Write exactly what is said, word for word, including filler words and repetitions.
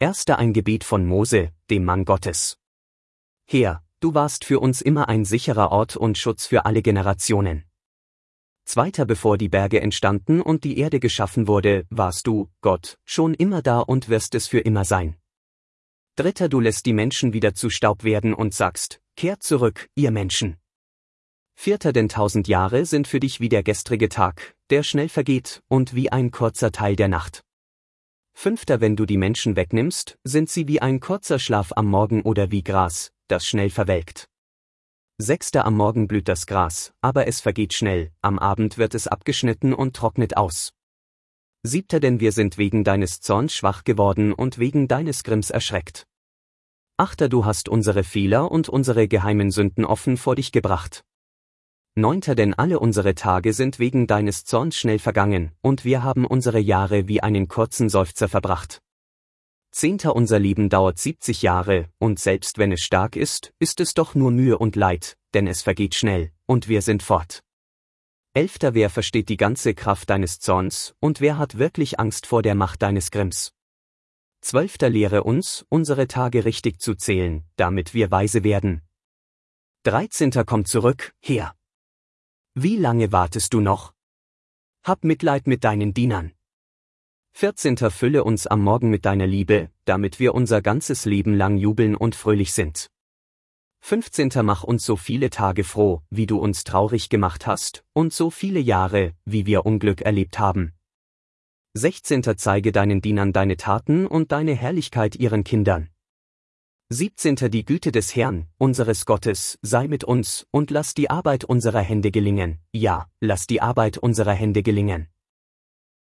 Erster ein Gebet von Mose, dem Mann Gottes. Herr, du warst für uns immer ein sicherer Ort und Schutz für alle Generationen. Zweiter bevor die Berge entstanden und die Erde geschaffen wurde, warst du, Gott, schon immer da und wirst es für immer sein. Dritter du lässt die Menschen wieder zu Staub werden und sagst, kehrt zurück, ihr Menschen. Vierter denn tausend Jahre sind für dich wie der gestrige Tag, der schnell vergeht, und wie ein kurzer Teil der Nacht. Fünfter wenn du die Menschen wegnimmst, sind sie wie ein kurzer Schlaf am Morgen oder wie Gras, das schnell verwelkt. Sechster am Morgen blüht das Gras, aber es vergeht schnell, am Abend wird es abgeschnitten und trocknet aus. Siebter denn wir sind wegen deines Zorns schwach geworden und wegen deines Grimms erschreckt. Achter du hast unsere Fehler und unsere geheimen Sünden offen vor dich gebracht. Neunter denn alle unsere Tage sind wegen deines Zorns schnell vergangen, und wir haben unsere Jahre wie einen kurzen Seufzer verbracht. Zehnter unser Leben dauert siebzig Jahre, und selbst wenn es stark ist, ist es doch nur Mühe und Leid, denn es vergeht schnell, und wir sind fort. Elfter wer versteht die ganze Kraft deines Zorns, und wer hat wirklich Angst vor der Macht deines Grimms? Zwölfter lehre uns, unsere Tage richtig zu zählen, damit wir weise werden. Dreizehnter komm zurück, Herr. Wie lange wartest du noch? Hab Mitleid mit deinen Dienern. Vierzehnter fülle uns am Morgen mit deiner Liebe, damit wir unser ganzes Leben lang jubeln und fröhlich sind. Fünfzehnter mach uns so viele Tage froh, wie du uns traurig gemacht hast, und so viele Jahre, wie wir Unglück erlebt haben. Sechzehnter zeige deinen Dienern deine Taten und deine Herrlichkeit ihren Kindern. Siebzehnter die Güte des Herrn, unseres Gottes, sei mit uns, und lass die Arbeit unserer Hände gelingen, ja, lass die Arbeit unserer Hände gelingen.